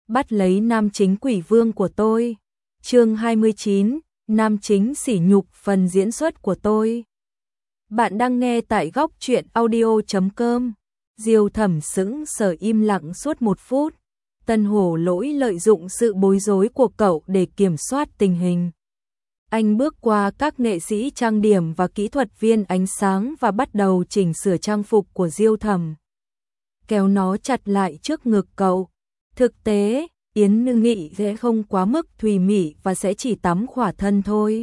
bắt lấy nam chính quỷ vương của tôi. Chương 29, nam chính sỉ nhục phần diễn xuất của tôi. Bạn đang nghe tại góc truyện audio.com. Diêu Thẩm sững sờ im lặng suốt 1 phút. Tân Hổ Lỗi lợi dụng sự bối rối của cậu để kiểm soát tình hình. Anh bước qua các nghệ sĩ trang điểm và kỹ thuật viên ánh sáng và bắt đầu chỉnh sửa trang phục của Diêu Thẩm. Kéo nó chặt lại trước ngực cậu. Thực tế, Yến Như Nghị sẽ không quá mức thùy mị và sẽ chỉ tắm khỏa thân thôi.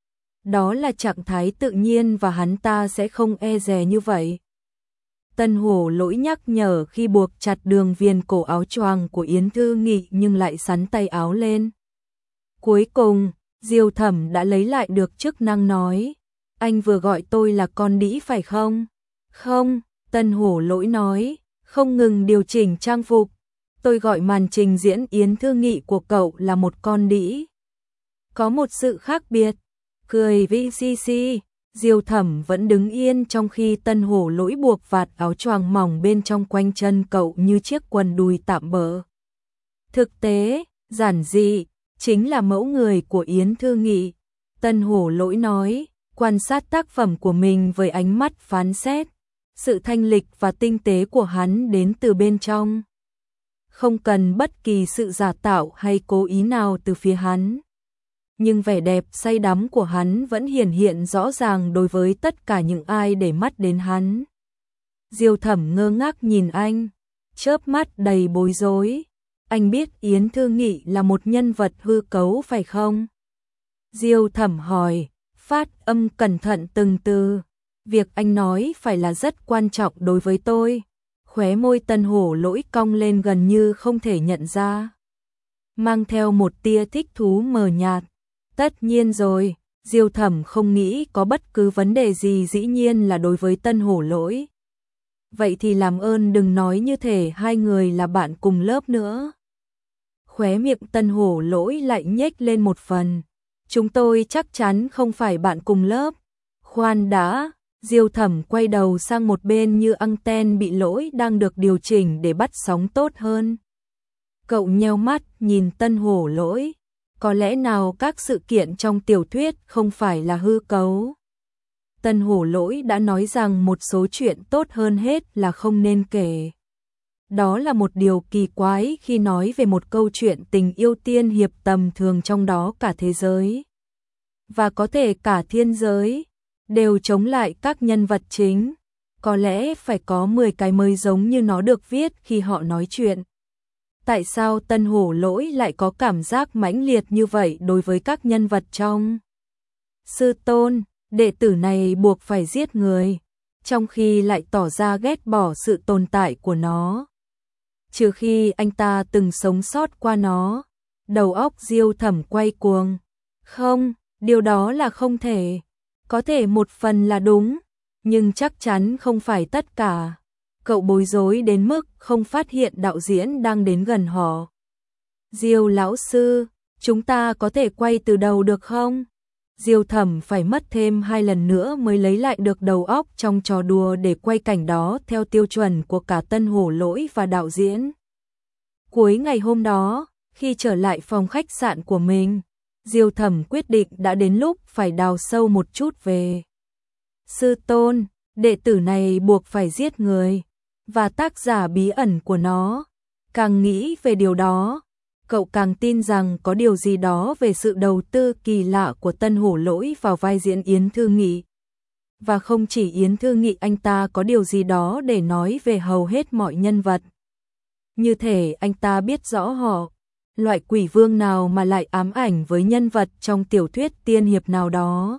Đó là trạng thái tự nhiên và hắn ta sẽ không e dè như vậy. Tân Hổ Lỗi nhắc nhở khi buộc chặt đường viền cổ áo choàng của Yến Thư Nghị nhưng lại xắn tay áo lên. Cuối cùng, Diêu Thẩm đã lấy lại được chức năng nói. Anh vừa gọi tôi là con đĩ phải không? Không, Tân Hổ Lỗi nói, không ngừng điều chỉnh trang phục. Tôi gọi màn trình diễn Yến Thư Nghị của cậu là một con đĩ. Có một sự khác biệt. Cười VCC, Diêu Thẩm vẫn đứng yên trong khi Tân Hổ Lỗi buộc vạt áo choàng mỏng bên trong quanh chân cậu như chiếc quần đùi tạm bợ. Thực tế, giản dị, chính là mẫu người của Yến Thư Nghị. Tân Hổ Lỗi nói, quan sát tác phẩm của mình với ánh mắt phán xét. Sự thanh lịch và tinh tế của hắn đến từ bên trong. Không cần bất kỳ sự giả tạo hay cố ý nào từ phía hắn. Nhưng vẻ đẹp say đắm của hắn vẫn hiển hiện rõ ràng đối với tất cả những ai để mắt đến hắn. Diêu Thẩm ngơ ngác nhìn anh, chớp mắt đầy bối rối. Anh biết Yến Thư Nghị là một nhân vật hư cấu phải không? Diêu Thẩm hỏi, phát âm cẩn thận từng từ. Việc anh nói phải là rất quan trọng đối với tôi. Khóe môi Tân Hổ Lỗi cong lên gần như không thể nhận ra. Mang theo một tia thích thú mờ nhạt. Tất nhiên rồi, Diêu Thẩm không nghĩ có bất cứ vấn đề gì, dĩ nhiên là đối với Tân Hổ Lỗi. Vậy thì làm ơn đừng nói như thể hai người là bạn cùng lớp nữa. Khóe miệng Tân Hổ Lỗi lại nhếch lên một phần. Chúng tôi chắc chắn không phải bạn cùng lớp. Khoan đã, Diêu Thẩm quay đầu sang một bên như anten bị lỗi đang được điều chỉnh để bắt sóng tốt hơn. Cậu nheo mắt nhìn Tân Hổ Lỗi. Có lẽ nào các sự kiện trong tiểu thuyết không phải là hư cấu? Tân Hổ Lỗi đã nói rằng một số chuyện tốt hơn hết là không nên kể. Đó là một điều kỳ quái khi nói về một câu chuyện tình yêu tiên hiệp tầm thường, trong đó cả thế giới và có thể cả thiên giới đều chống lại các nhân vật chính. Có lẽ phải có 10 cái mới giống như nó được viết khi họ nói chuyện. Tại sao Tân Hổ Lỗi lại có cảm giác mãnh liệt như vậy đối với các nhân vật trong Sư Tôn, đệ tử này buộc phải giết người, trong khi lại tỏ ra ghét bỏ sự tồn tại của nó? Trừ khi anh ta từng sống sót qua nó. Đầu óc Diêu Thẩm quay cuồng. Không, điều đó là không thể. Có thể một phần là đúng, nhưng chắc chắn không phải tất cả. Cậu bối rối đến mức không phát hiện đạo diễn đang đến gần họ. Diêu lão sư, chúng ta có thể quay từ đầu được không? Diêu Thẩm phải mất thêm 2 lần nữa mới lấy lại được đầu óc trong trò đùa để quay cảnh đó theo tiêu chuẩn của cả Tân Hổ Lỗi và đạo diễn. Cuối ngày hôm đó, khi trở lại phòng khách sạn của mình, Diêu Thẩm quyết định đã đến lúc phải đào sâu một chút về Sư Tôn, đệ tử này buộc phải giết người, và tác giả bí ẩn của nó. Càng nghĩ về điều đó, cậu càng tin rằng có điều gì đó về sự đầu tư kỳ lạ của Tân Hổ Lỗi vào vai diễn Yến Thư Nghị. Và không chỉ Yến Thư Nghị, anh ta có điều gì đó để nói về hầu hết mọi nhân vật. Như thể anh ta biết rõ họ, loại quỷ vương nào mà lại ám ảnh với nhân vật trong tiểu thuyết tiên hiệp nào đó.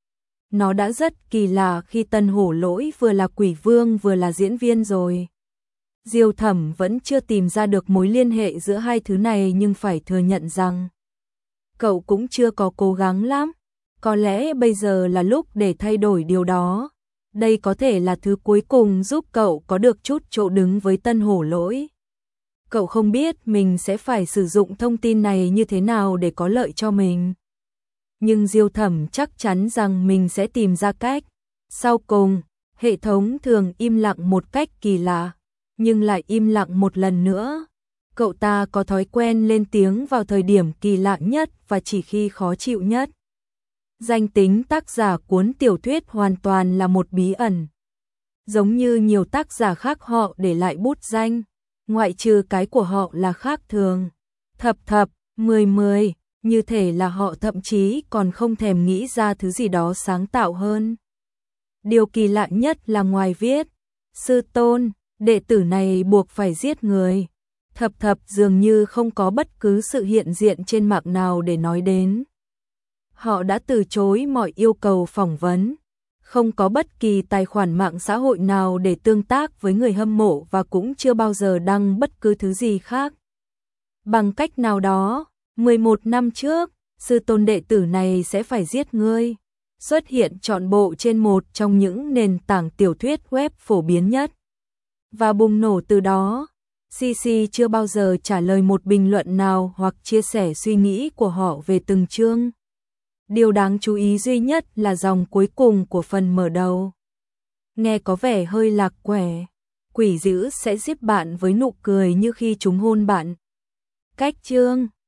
Nó đã rất kỳ lạ khi Tân Hổ Lỗi vừa là quỷ vương vừa là diễn viên rồi. Diêu Thẩm vẫn chưa tìm ra được mối liên hệ giữa hai thứ này, nhưng phải thừa nhận rằng cậu cũng chưa có cố gắng lắm. Có lẽ bây giờ là lúc để thay đổi điều đó. Đây có thể là thứ cuối cùng giúp cậu có được chút chỗ đứng với Tân Hổ Lỗi. Cậu không biết mình sẽ phải sử dụng thông tin này như thế nào để có lợi cho mình. Nhưng Diêu Thẩm chắc chắn rằng mình sẽ tìm ra cách. Sau cùng, hệ thống thường im lặng một cách kỳ lạ, nhưng lại im lặng một lần nữa. Cậu ta có thói quen lên tiếng vào thời điểm kỳ lạ nhất và chỉ khi khó chịu nhất. Danh tính tác giả cuốn tiểu thuyết hoàn toàn là một bí ẩn. Giống như nhiều tác giả khác họ để lại bút danh, ngoại trừ cái của họ là khác thường. Thập thập, 10, như thể là họ thậm chí còn không thèm nghĩ ra thứ gì đó sáng tạo hơn. Điều kỳ lạ nhất là ngoài viết, sư tôn, đệ tử này buộc phải giết người. Thập thập dường như không có bất cứ sự hiện diện trên mạng nào để nói đến. Họ đã từ chối mọi yêu cầu phỏng vấn, không có bất kỳ tài khoản mạng xã hội nào để tương tác với người hâm mộ và cũng chưa bao giờ đăng bất cứ thứ gì khác. Bằng cách nào đó, 11 năm trước, sư tôn đệ tử này sẽ phải giết ngươi, xuất hiện trọn bộ trên một trong những nền tảng tiểu thuyết web phổ biến nhất. Và bùng nổ từ đó. CC chưa bao giờ trả lời một bình luận nào hoặc chia sẻ suy nghĩ của họ về từng chương. Điều đáng chú ý duy nhất là dòng cuối cùng của phần mở đầu. Nghe có vẻ hơi lạc quẻ. Quỷ dữ sẽ giết bạn với nụ cười như khi chúng hôn bạn. Cách chương